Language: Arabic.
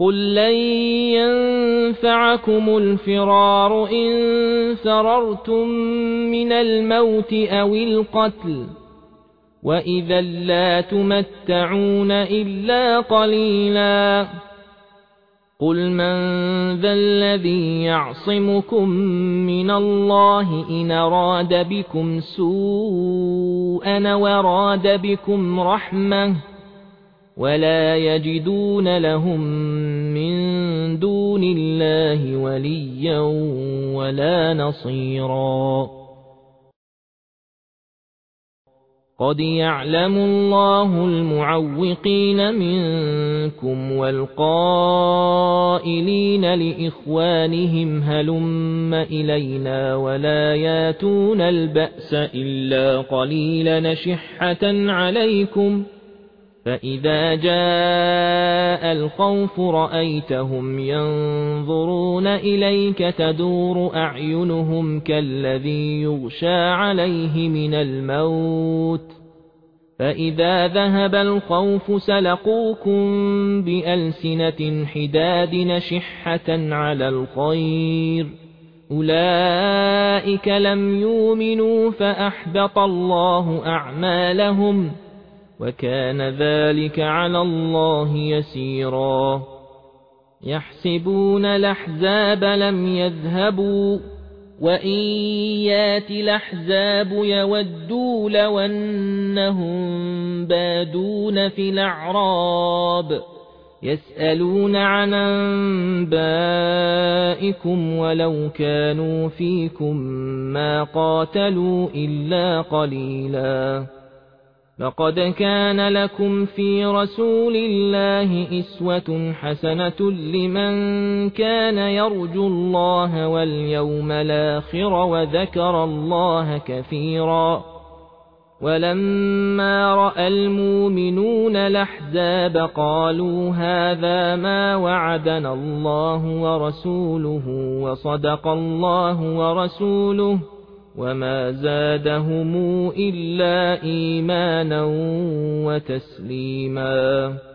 قل لن ينفعكم الفرار إن فررتم من الموت أو القتل وإذا لا تمتعون إلا قليلا قل من ذا الذي يعصمكم من الله إن أراد بكم سوءا وراد بكم رحمة ولا يجدون لهم من دون الله وليا ولا نصيرا قد يعلم الله المعوقين منكم والقائلين لإخوانهم هلم إلينا ولا ياتون البأس إلا قليلا نشحة عليكم فإذا جاء الخوف رأيتهم ينظرون إليك تدور أعينهم كالذي يغشى عليه من الموت فإذا ذهب الخوف سلقوكم بألسنة حداد نشحة على الخير أولئك لم يؤمنوا فأحبط الله أعمالهم وكان ذلك على الله يسيرا يحسبون الأحزاب لم يذهبوا وإن يأتي الأحزاب يودوا لو أنهم بادون في الأعراب يسألون عن أنبائكم ولو كانوا فيكم ما قاتلوا إلا قليلا لقد كان لكم في رسول الله أسوة حسنة لمن كان يرجو الله واليوم الآخر وذكر الله كثيرا ولما رأى المؤمنون الأحزاب قالوا هذا ما وعدنا الله ورسوله وصدق الله ورسوله وما زادهم إلا إيمانا وتسليما